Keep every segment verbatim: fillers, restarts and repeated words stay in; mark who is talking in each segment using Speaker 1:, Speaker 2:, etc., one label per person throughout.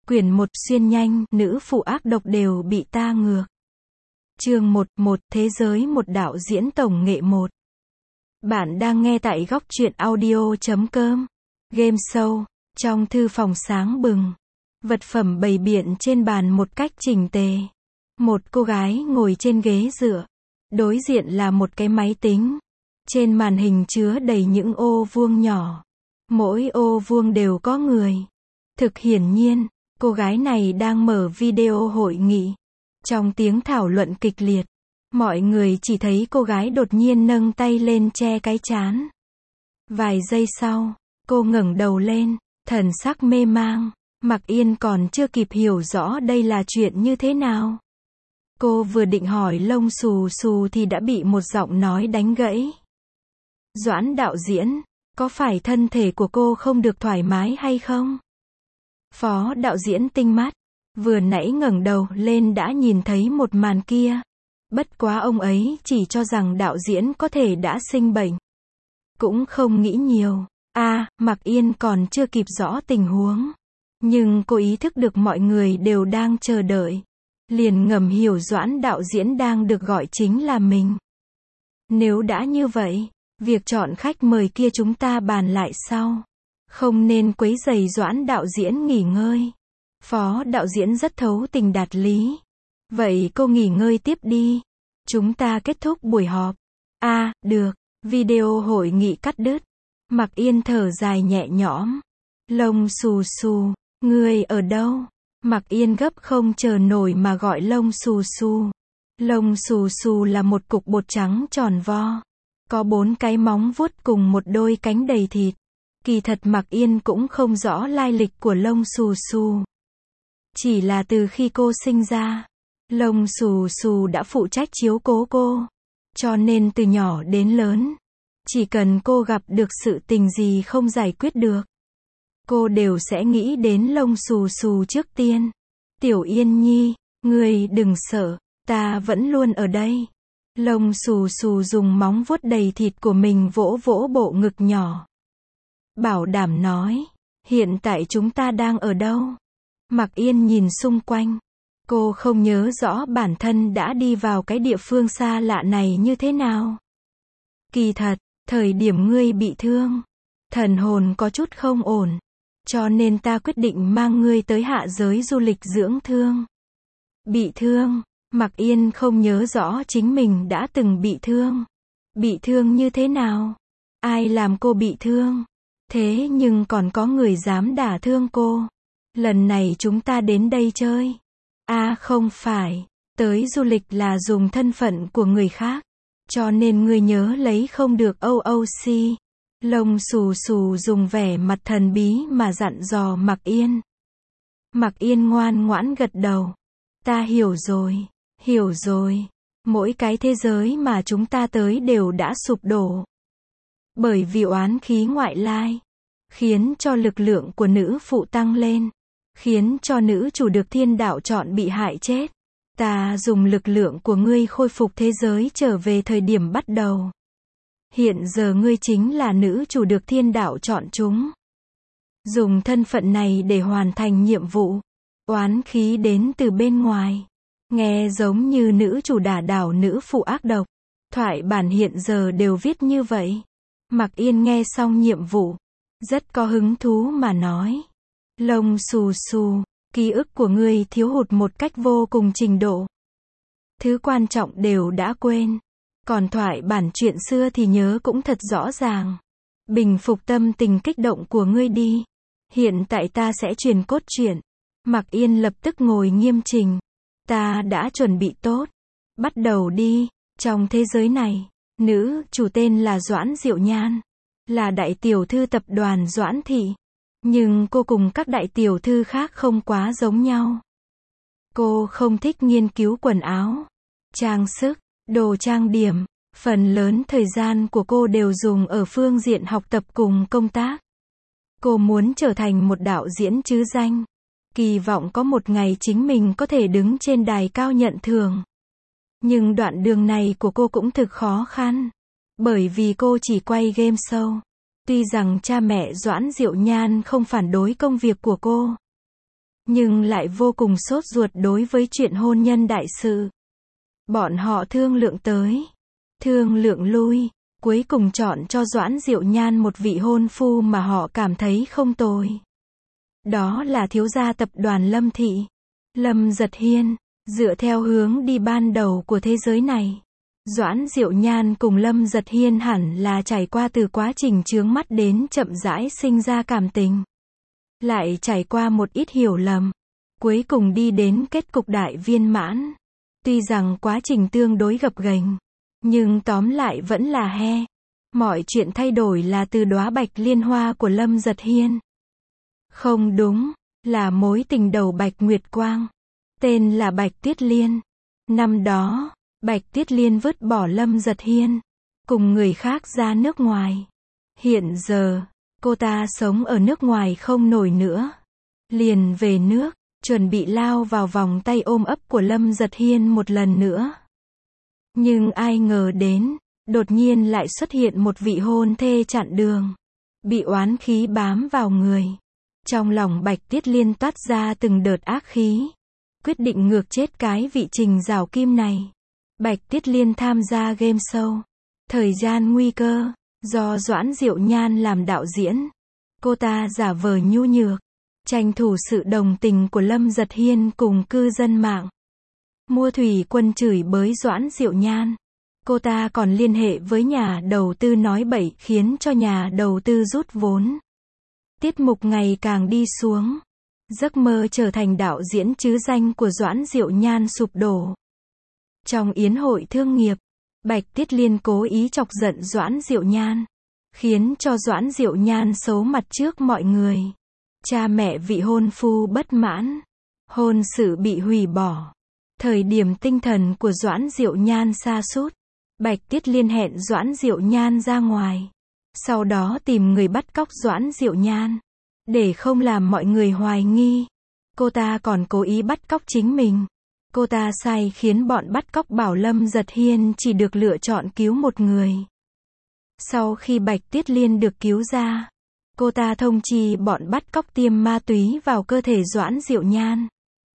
Speaker 1: Quyển một xuyên nhanh, nữ phụ ác độc đều bị ta ngược. Chương một, một thế giới một đạo diễn tổng nghệ một. Bạn đang nghe tại góc truyện audio chấm com. Game show, trong thư phòng sáng bừng. Vật phẩm bày biện trên bàn một cách chỉnh tề. Một cô gái ngồi trên ghế dựa. Đối diện là một cái máy tính. Trên màn hình chứa đầy những ô vuông nhỏ. Mỗi ô vuông đều có người. Thực hiển nhiên, cô gái này đang mở video hội nghị. Trong tiếng thảo luận kịch liệt, mọi người chỉ thấy cô gái đột nhiên nâng tay lên che cái trán. Vài giây sau, cô ngẩng đầu lên, thần sắc mê mang. Mạc Yên còn chưa kịp hiểu rõ đây là chuyện như thế nào. Cô vừa định hỏi lông xù xù thì đã bị một giọng nói đánh gãy. Doãn đạo diễn, có phải thân thể của cô không được thoải mái hay không? Phó đạo diễn tinh mắt, vừa nãy ngẩng đầu lên đã nhìn thấy một màn kia. Bất quá ông ấy chỉ cho rằng đạo diễn có thể đã sinh bệnh. Cũng không nghĩ nhiều. a à, Mạc Yên còn chưa kịp rõ tình huống. Nhưng cô ý thức được mọi người đều đang chờ đợi. Liền ngầm hiểu Doãn đạo diễn đang được gọi chính là mình. Nếu đã như vậy, việc chọn khách mời kia chúng ta bàn lại sau. Không nên quấy rầy Doãn đạo diễn nghỉ ngơi. Phó đạo diễn rất thấu tình đạt lý. Vậy cô nghỉ ngơi tiếp đi. Chúng ta kết thúc buổi họp. a à, được. Video hội nghị cắt đứt. Mạc Yên thở dài nhẹ nhõm. Lông xù xù, ngươi ở đâu? Mạc Yên gấp không chờ nổi mà gọi lông xù xù. Lông xù xù là một cục bột trắng tròn vo. Có bốn cái móng vuốt cùng một đôi cánh đầy thịt. Kỳ thật Mạc Yên cũng không rõ lai lịch của lông xù xù. Chỉ là từ khi cô sinh ra, lông xù xù đã phụ trách chiếu cố cô. Cho nên từ nhỏ đến lớn, chỉ cần cô gặp được sự tình gì không giải quyết được, cô đều sẽ nghĩ đến lông xù xù trước tiên. Tiểu Yên Nhi, ngươi đừng sợ, ta vẫn luôn ở đây. Lông xù xù dùng móng vuốt đầy thịt của mình vỗ vỗ bộ ngực nhỏ. Bảo đảm nói, hiện tại chúng ta đang ở đâu? Mạc Yên nhìn xung quanh. Cô không nhớ rõ bản thân đã đi vào cái địa phương xa lạ này như thế nào. Kỳ thật, thời điểm ngươi bị thương, thần hồn có chút không ổn. Cho nên ta quyết định mang ngươi tới hạ giới du lịch dưỡng thương. Bị thương, Mạc Yên không nhớ rõ chính mình đã từng bị thương. Bị thương như thế nào? Ai làm cô bị thương? Thế nhưng còn có người dám đả thương cô. Lần này chúng ta đến đây chơi. a à, không phải. Tới du lịch là dùng thân phận của người khác. Cho nên ngươi nhớ lấy không được o o c. Lông xù xù dùng vẻ mặt thần bí mà dặn dò Mạc Yên. Mạc Yên ngoan ngoãn gật đầu. Ta hiểu rồi, hiểu rồi. Mỗi cái thế giới mà chúng ta tới đều đã sụp đổ. Bởi vì oán khí ngoại lai, khiến cho lực lượng của nữ phụ tăng lên, khiến cho nữ chủ được thiên đạo chọn bị hại chết. Ta dùng lực lượng của ngươi khôi phục thế giới trở về thời điểm bắt đầu. Hiện giờ ngươi chính là nữ chủ được thiên đạo chọn chúng. Dùng thân phận này để hoàn thành nhiệm vụ. Oán khí đến từ bên ngoài. Nghe giống như nữ chủ đả đảo nữ phụ ác độc. Thoại bản hiện giờ đều viết như vậy. Mạc Yên nghe xong nhiệm vụ, rất có hứng thú mà nói. Lông xù xù, ký ức của ngươi thiếu hụt một cách vô cùng trình độ. Thứ quan trọng đều đã quên. Còn thoại bản chuyện xưa thì nhớ cũng thật rõ ràng. Bình phục tâm tình kích động của ngươi đi. Hiện tại ta sẽ truyền cốt truyện. Mạc Yên lập tức ngồi nghiêm chỉnh. Ta đã chuẩn bị tốt. Bắt đầu đi. Trong thế giới này, nữ chủ tên là Doãn Diệu Nhan. Là đại tiểu thư tập đoàn Doãn Thị. Nhưng cô cùng các đại tiểu thư khác không quá giống nhau. Cô không thích nghiên cứu quần áo, trang sức, đồ trang điểm. Phần lớn thời gian của cô đều dùng ở phương diện học tập cùng công tác. Cô muốn trở thành một đạo diễn chứ danh. Kỳ vọng có một ngày chính mình có thể đứng trên đài cao nhận thưởng. Nhưng đoạn đường này của cô cũng thực khó khăn. Bởi vì cô chỉ quay game show. Tuy rằng cha mẹ Doãn Diệu Nhan không phản đối công việc của cô. nhưng lại vô cùng sốt ruột đối với chuyện hôn nhân đại sự. Bọn họ thương lượng tới, thương lượng lui, cuối cùng chọn cho Doãn Diệu Nhan một vị hôn phu mà họ cảm thấy không tồi. Đó là thiếu gia tập đoàn Lâm Thị, Lâm Giật Hiên. Dựa theo hướng đi ban đầu của thế giới này, Doãn Diệu Nhan cùng Lâm Giật Hiên hẳn là trải qua từ quá trình chướng mắt đến chậm rãi sinh ra cảm tình. Lại trải qua một ít hiểu lầm, cuối cùng đi đến kết cục đại viên mãn. Tuy rằng quá trình tương đối gập ghềnh, nhưng tóm lại vẫn là he. Mọi chuyện thay đổi là từ đóa bạch liên hoa của Lâm Giật Hiên. Không đúng, là mối tình đầu Bạch Nguyệt Quang. Tên là Bạch Tuyết Liên. Năm đó, Bạch Tuyết Liên vứt bỏ Lâm Giật Hiên, cùng người khác ra nước ngoài. Hiện giờ, cô ta sống ở nước ngoài không nổi nữa. Liền về nước, chuẩn bị lao vào vòng tay ôm ấp của Lâm Giật Hiên một lần nữa. Nhưng ai ngờ đến, đột nhiên lại xuất hiện một vị hôn thê chặn đường. Bị oán khí bám vào người. Trong lòng Bạch Tuyết Liên toát ra từng đợt ác khí. Quyết định ngược chết cái vị Trình Giảo Kim này. Bạch Tuyết Liên tham gia game show Thời gian nguy cơ, do Doãn Diệu Nhan làm đạo diễn. Cô ta giả vờ nhu nhược, tranh thủ sự đồng tình của Lâm Giật Hiên cùng cư dân mạng. Mua thủy quân chửi bới Doãn Diệu Nhan. Cô ta còn liên hệ với nhà đầu tư nói bậy khiến cho nhà đầu tư rút vốn. Tiết mục ngày càng đi xuống. Giấc mơ trở thành đạo diễn chứ danh của Doãn Diệu Nhan sụp đổ. Trong yến hội thương nghiệp, Bạch Tuyết Liên cố ý chọc giận Doãn Diệu Nhan, khiến cho Doãn Diệu Nhan xấu mặt trước mọi người. Cha mẹ vị hôn phu bất mãn, hôn sự bị hủy bỏ. Thời điểm tinh thần của Doãn Diệu Nhan sa sút, Bạch Tuyết Liên hẹn Doãn Diệu Nhan ra ngoài, sau đó tìm người bắt cóc Doãn Diệu Nhan. Để không làm mọi người hoài nghi, cô ta còn cố ý bắt cóc chính mình. Cô ta sai khiến bọn bắt cóc bảo Lâm Giật Hiên chỉ được lựa chọn cứu một người. Sau khi Bạch Tuyết Liên được cứu ra, cô ta thông chi bọn bắt cóc tiêm ma túy vào cơ thể Doãn Diệu Nhan.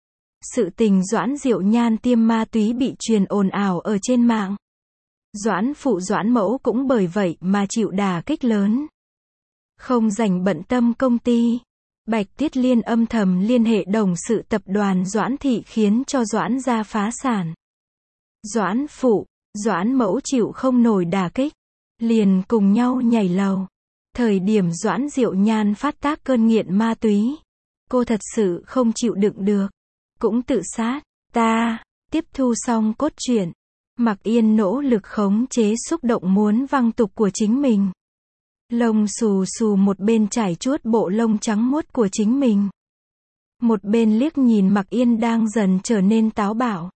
Speaker 1: Sự tình Doãn Diệu Nhan tiêm ma túy bị truyền ồn ào ở trên mạng. Doãn phụ Doãn mẫu cũng bởi vậy mà chịu đả kích lớn. Không rảnh bận tâm công ty, Bạch Tuyết Liên âm thầm liên hệ đồng sự tập đoàn Doãn Thị khiến cho Doãn gia phá sản. Doãn phụ, Doãn mẫu chịu không nổi đả kích, liền cùng nhau nhảy lầu. Thời điểm Doãn Diệu Nhan phát tác cơn nghiện ma túy, cô thật sự không chịu đựng được, cũng tự sát. Ta, tiếp thu xong cốt truyện, Mặc Yên nỗ lực khống chế xúc động muốn văng tục của chính mình. Lông xù xù một bên trải chuốt bộ lông trắng muốt của chính mình. Một bên liếc nhìn Mặc Yên đang dần trở nên táo bạo.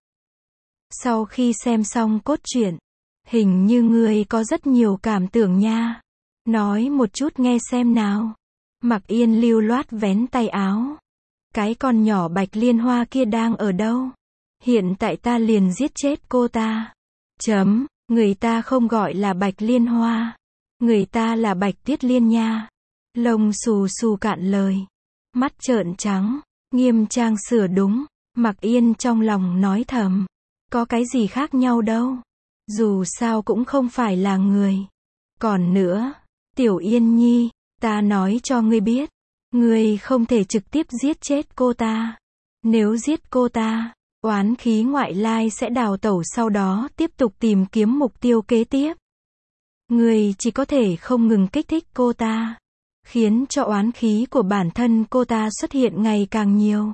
Speaker 1: Sau khi xem xong cốt truyện, hình như ngươi có rất nhiều cảm tưởng nha. Nói một chút nghe xem nào. Mặc Yên lưu loát vén tay áo. Cái con nhỏ Bạch Liên Hoa kia đang ở đâu? Hiện tại ta liền giết chết cô ta. Chấm, người ta không gọi là Bạch Liên Hoa. Người ta là Bạch Tuyết Liên nha. Lông xù xù cạn lời. Mắt trợn trắng, nghiêm trang sửa đúng. Mặc Yên trong lòng nói thầm. Có cái gì khác nhau đâu. Dù sao cũng không phải là người. Còn nữa, Tiểu Yên Nhi, ta nói cho ngươi biết. Ngươi không thể trực tiếp giết chết cô ta. Nếu giết cô ta, oán khí ngoại lai sẽ đào tẩu sau đó tiếp tục tìm kiếm mục tiêu kế tiếp. Ngươi chỉ có thể không ngừng kích thích cô ta, khiến cho oán khí của bản thân cô ta xuất hiện ngày càng nhiều.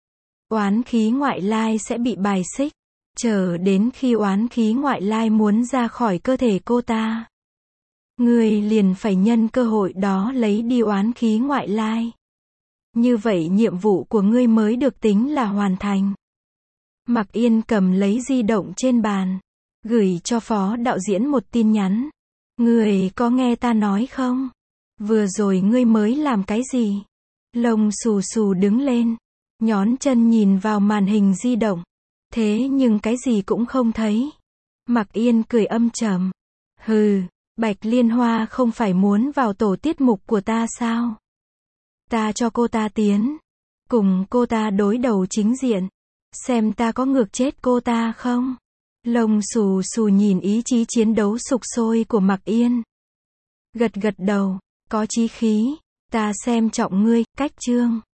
Speaker 1: Oán khí ngoại lai sẽ bị bài xích, chờ đến khi oán khí ngoại lai muốn ra khỏi cơ thể cô ta. Ngươi liền phải nhân cơ hội đó lấy đi oán khí ngoại lai. Như vậy nhiệm vụ của ngươi mới được tính là hoàn thành. Mặc Yên cầm lấy di động trên bàn, gửi cho phó đạo diễn một tin nhắn. Ngươi có nghe ta nói không? Vừa rồi ngươi mới làm cái gì? Lông xù xù đứng lên, nhón chân nhìn vào màn hình di động. Thế nhưng cái gì cũng không thấy. Mặc Yên cười âm trầm. Hừ, Bạch Liên Hoa không phải muốn vào tổ tiết mục của ta sao? Ta cho cô ta tiến. Cùng cô ta đối đầu chính diện. Xem ta có ngược chết cô ta không? Lông xù xù nhìn ý chí chiến đấu sục sôi của Mạc Yên. Gật gật đầu. Có chí khí. Ta xem trọng ngươi, Cách Trương.